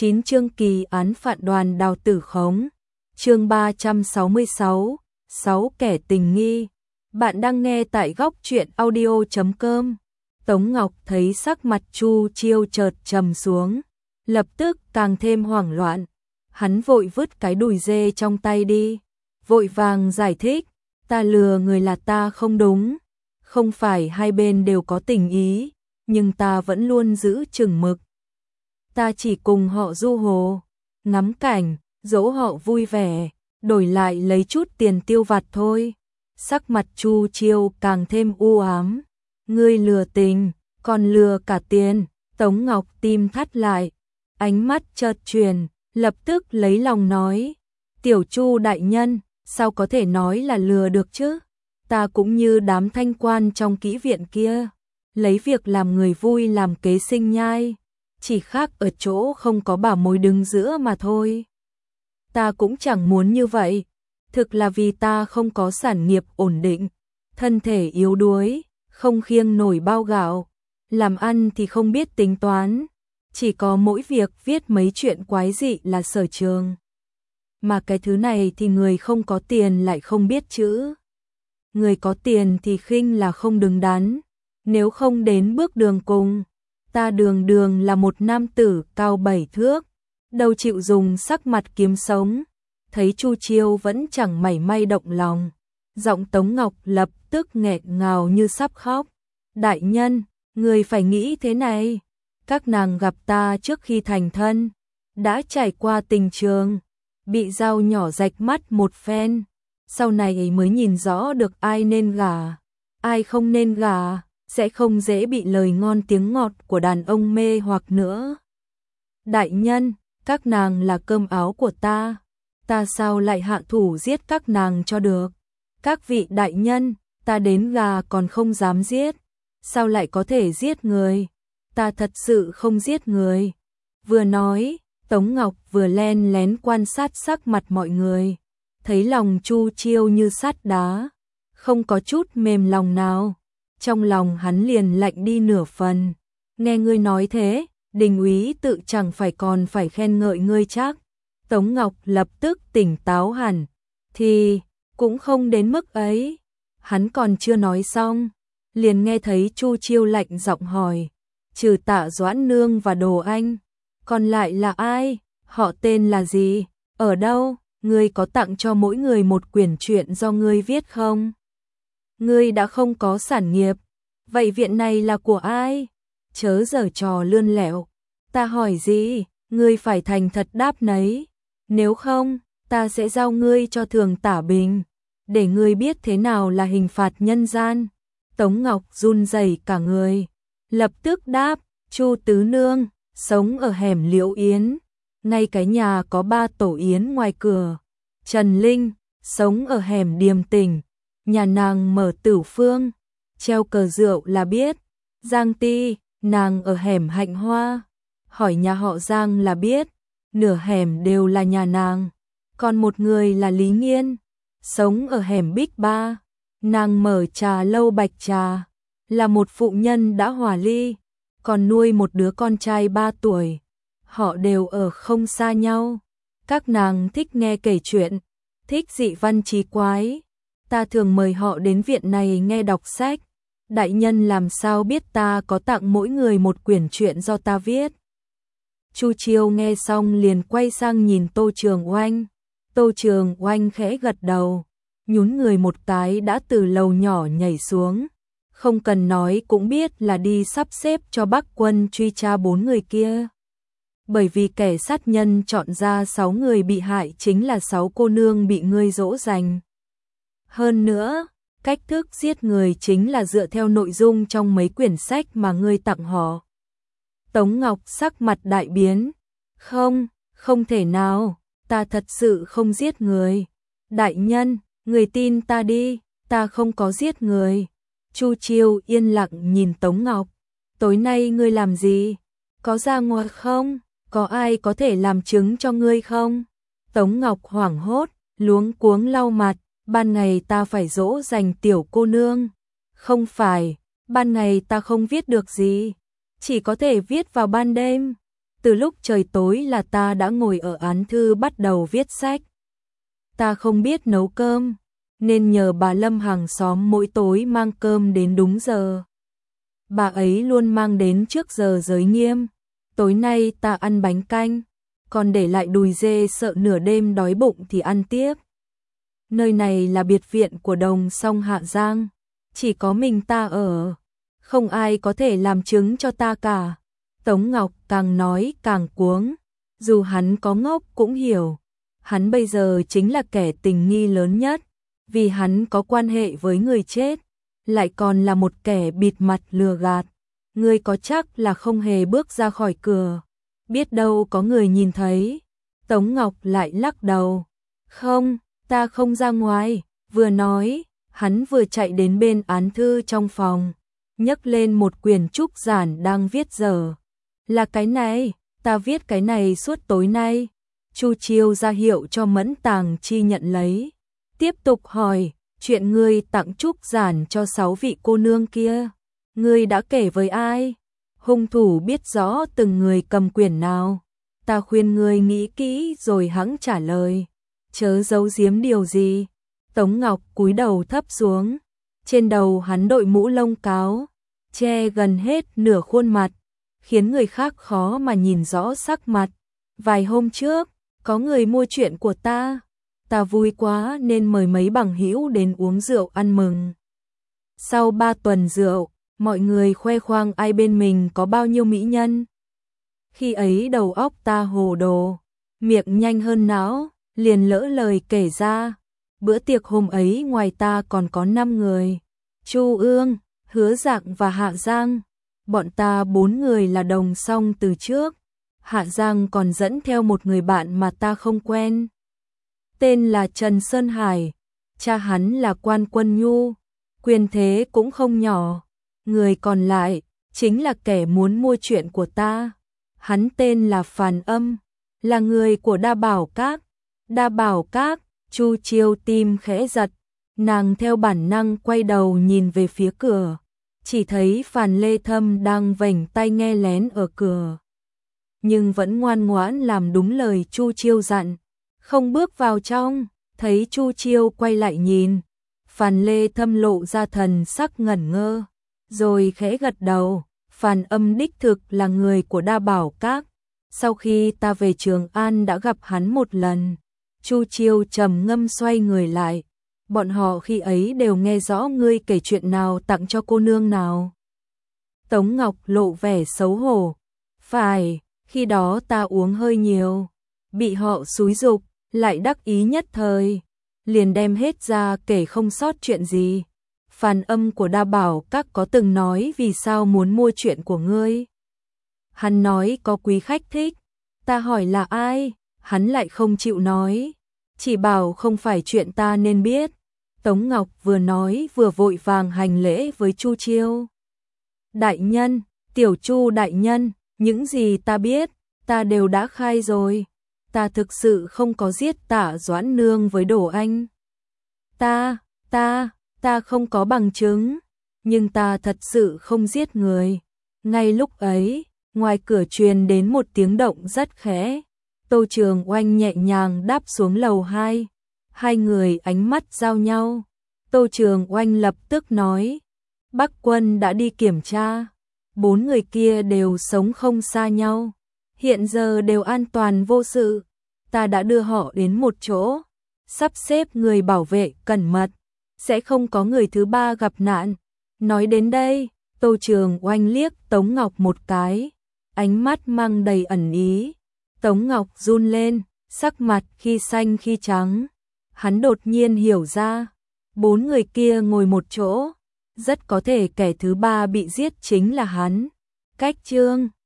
9 chương kỳ án phạt Đoàn Đào tử khống. Chương 366, 6 kẻ tình nghi. Bạn đang nghe tại góc truyện audio.com. Tống Ngọc thấy sắc mặt Chu Chiêu chợt trầm xuống, lập tức càng thêm hoảng loạn. Hắn vội vứt cái đùi dê trong tay đi, vội vàng giải thích, ta lừa người là ta không đúng, không phải hai bên đều có tình ý, nhưng ta vẫn luôn giữ chừng mực. Ta chỉ cùng họ du hồ, ngắm cảnh, dỗ họ vui vẻ, đổi lại lấy chút tiền tiêu vặt thôi. Sắc mặt Chu Chiêu càng thêm u ám. Ngươi lừa tình, còn lừa cả tiền. Tống Ngọc tim thắt lại, ánh mắt chợt chuyển, lập tức lấy lòng nói, tiểu Chu đại nhân, sao có thể nói là lừa được chứ? Ta cũng như đám thanh quan trong kỹ viện kia, lấy việc làm người vui làm kế sinh nhai, chỉ khác ở chỗ không có bảo mối đứng giữa mà thôi. Ta cũng chẳng muốn như vậy, thực là vì ta không có sản nghiệp ổn định, thân thể yếu đuối, không khiêng nổi bao gạo, làm ăn thì không biết tính toán, chỉ có mỗi việc viết mấy chuyện quái dị là sở trường. Mà cái thứ này thì người không có tiền lại không biết chữ. Người có tiền thì khinh là không đứng đắn, nếu không đến bước đường cùng. Ta đường đường là một nam tử cao 7 thước, đâu chịu dùng sắc mặt kiếm sống. Thấy Chu Chiêu vẫn chẳng mảy may động lòng, giọng Tống Ngọc lập tức nghẹn ngào như sắp khóc. Đại nhân, người phải nghĩ thế này, các nàng gặp ta trước khi thành thân, đã trải qua tình trường, bị dao nhỏ rạch mắt một phen, sau này mới nhìn rõ được ai nên gả, ai không nên gả, sẽ không dễ bị lời ngon tiếng ngọt của đàn ông mê hoặc nữa. Đại nhân, các nàng là cơm áo của ta sao lại hạ thủ giết các nàng cho được? Các vị đại nhân, ta đến gà còn không dám giết, sao lại có thể giết người? Ta thật sự không giết người. Vừa nói, Tống Ngọc vừa len lén quan sát sắc mặt mọi người, thấy lòng Chu Chiêu như sắt đá, không có chút mềm lòng nào. Trong lòng hắn liền lạnh đi nửa phần. Nghe ngươi nói thế, Đình úy tự chẳng phải còn phải khen ngợi ngươi chắc. Tống Ngọc lập tức tỉnh táo hẳn, thì cũng không đến mức ấy. Hắn còn chưa nói xong, liền nghe thấy Chu Chiêu lạnh giọng hỏi, trừ Tạ Doãn Nương và Đồ Anh, còn lại là ai? Họ tên là gì? Ở đâu? Ngươi có tặng cho mỗi người một quyển truyện do ngươi viết không? Ngươi đã không có sản nghiệp, vậy viện này là của ai? Chớ giở trò lươn lẹo, ta hỏi gì, ngươi phải thành thật đáp nấy, nếu không, ta sẽ giao ngươi cho Thường Tả Bình, để ngươi biết thế nào là hình phạt nhân gian. Tống Ngọc run rẩy cả người, lập tức đáp, Chu tứ nương, sống ở hẻm Liễu Yến, ngay cái nhà có 3 tổ yến ngoài cửa. Trần Linh, sống ở hẻm Điềm Tỉnh, nhà nàng mở Tửu Phương, treo cờ rượu là biết. Giang Ti, nàng ở hẻm Hạnh Hoa, hỏi nhà họ Giang là biết, nửa hẻm đều là nhà nàng. Còn một người là Lý Nghiên, sống ở hẻm Bích Ba, nàng mở trà lâu Bạch Trà, là một phụ nhân đã hòa ly, còn nuôi một đứa con trai 3 tuổi. Họ đều ở không xa nhau. Các nàng thích nghe kể chuyện, thích dị văn trí quái. Ta thường mời họ đến viện này nghe đọc sách. Đại nhân làm sao biết ta có tặng mỗi người một quyển truyện do ta viết? Chu Chiêu nghe xong liền quay sang nhìn Tô Trường Oanh. Tô Trường Oanh khẽ gật đầu, nhún người một cái đã từ lầu nhỏ nhảy xuống. Không cần nói cũng biết là đi sắp xếp cho Bắc Quân truy tra 4 người kia. Bởi vì kẻ sát nhân chọn ra 6 người bị hại chính là 6 cô nương bị ngươi dỗ dành. Hơn nữa, cách thức giết người chính là dựa theo nội dung trong mấy quyển sách mà ngươi tặng họ. Tống Ngọc sắc mặt đại biến. Không thể nào, ta thật sự không giết người. Đại nhân, người tin ta đi, ta không có giết người. Chu Chiêu yên lặng nhìn Tống Ngọc. Tối nay ngươi làm gì? Có ra ngoài không? Có ai có thể làm chứng cho ngươi không? Tống Ngọc hoảng hốt, luống cuống lau mặt. Ban ngày ta phải dỗ dành tiểu cô nương. Không phải, ban ngày ta không viết được gì, chỉ có thể viết vào ban đêm. Từ lúc trời tối là ta đã ngồi ở án thư bắt đầu viết sách. Ta không biết nấu cơm, nên nhờ bà Lâm hàng xóm mỗi tối mang cơm đến đúng giờ. Bà ấy luôn mang đến trước giờ giới nghiêm. Tối nay ta ăn bánh canh, còn để lại đùi dê sợ nửa đêm đói bụng thì ăn tiếp. Nơi này là biệt viện của đồng song Hạ Giang, chỉ có mình ta ở, không ai có thể làm chứng cho ta cả. Tống Ngọc càng nói càng cuống, dù hắn có ngốc cũng hiểu, hắn bây giờ chính là kẻ tình nghi lớn nhất, vì hắn có quan hệ với người chết, lại còn là một kẻ bịt mặt lừa gạt. Ngươi có chắc là không hề bước ra khỏi cửa, biết đâu có người nhìn thấy. Tống Ngọc lại lắc đầu, không, ta không ra ngoài. Vừa nói, hắn vừa chạy đến bên án thư trong phòng, nhấc lên một quyển trúc giản đang viết dở. Là cái này, ta viết cái này suốt tối nay. Chu Chiêu ra hiệu cho Mẫn Tàng Chi nhận lấy, tiếp tục hỏi, chuyện ngươi tặng trúc giản cho 6 vị cô nương kia, ngươi đã kể với ai? Hung thủ biết rõ từng người cầm quyển nào? Ta khuyên ngươi nghĩ kỹ rồi hẵng trả lời, chớ giấu giếm điều gì. Tống Ngọc cúi đầu thấp xuống, trên đầu hắn đội mũ lông cáo, che gần hết nửa khuôn mặt, khiến người khác khó mà nhìn rõ sắc mặt. Vài hôm trước, có người mua chuyện của ta vui quá nên mời mấy bằng hữu đến uống rượu ăn mừng. Sau 3 tuần rượu, mọi người khoe khoang ai bên mình có bao nhiêu mỹ nhân. Khi ấy đầu óc ta hồ đồ, miệng nhanh hơn não, liền lỡ lời kể ra. Bữa tiệc hôm ấy ngoài ta còn có 5 người, Chu Ương, Hứa Dạng và Hạ Giang. Bọn ta 4 người là đồng song từ trước. Hạ Giang còn dẫn theo một người bạn mà ta không quen, tên là Trần Sơn Hải. Cha hắn là quan quân nhu, quyền thế cũng không nhỏ. Người còn lại chính là kẻ muốn mua chuyện của ta. Hắn tên là Phàn Âm, là người của Đa Bảo Các. Đa Bảo Các? Chu Chiêu tim khẽ giật, nàng theo bản năng quay đầu nhìn về phía cửa, chỉ thấy Phàn Lê Thâm đang vểnh tai nghe lén ở cửa, nhưng vẫn ngoan ngoãn làm đúng lời Chu Chiêu dặn, không bước vào trong. Thấy Chu Chiêu quay lại nhìn, Phàn Lê Thâm lộ ra thần sắc ngẩn ngơ, rồi khẽ gật đầu. Phàn Âm đích thực là người của Đa Bảo Các, sau khi ta về Trường An đã gặp hắn một lần. Chu Chiêu trầm ngâm xoay người lại, bọn họ khi ấy đều nghe rõ ngươi kể chuyện nào tặng cho cô nương nào. Tống Ngọc lộ vẻ xấu hổ, phải, khi đó ta uống hơi nhiều, bị họ xúi giục, lại đắc ý nhất thời, liền đem hết ra kể không sót chuyện gì. Phàn Âm của Đa Bảo Các có từng nói vì sao muốn mua chuyện của ngươi? Hắn nói có quý khách thích. Ta hỏi là ai? Hắn lại không chịu nói, chỉ bảo không phải chuyện ta nên biết. Tống Ngọc vừa nói vừa vội vàng hành lễ với Chu Chiêu. Đại nhân, Tiểu Chu đại nhân, những gì ta biết, ta đều đã khai rồi. Ta thực sự không có giết Tạ Doãn Nương với Đỗ Anh. Ta không có bằng chứng, nhưng ta thật sự không giết người. Ngay lúc ấy, ngoài cửa truyền đến một tiếng động rất khẽ. Tô Trường Oanh nhẹ nhàng đáp xuống lầu 2. Hai người ánh mắt giao nhau. Tô Trường Oanh lập tức nói, Bắc Quân đã đi kiểm tra, 4 người kia đều sống không xa nhau, hiện giờ đều an toàn vô sự. Ta đã đưa họ đến một chỗ, sắp xếp người bảo vệ cẩn mật, sẽ không có người thứ ba gặp nạn. Nói đến đây, Tô Trường Oanh liếc Tống Ngọc một cái, ánh mắt mang đầy ẩn ý. Tống Ngọc run lên, sắc mặt khi xanh khi trắng. Hắn đột nhiên hiểu ra, 4 người kia ngồi một chỗ, rất có thể kẻ thứ ba bị giết chính là hắn. Cách chương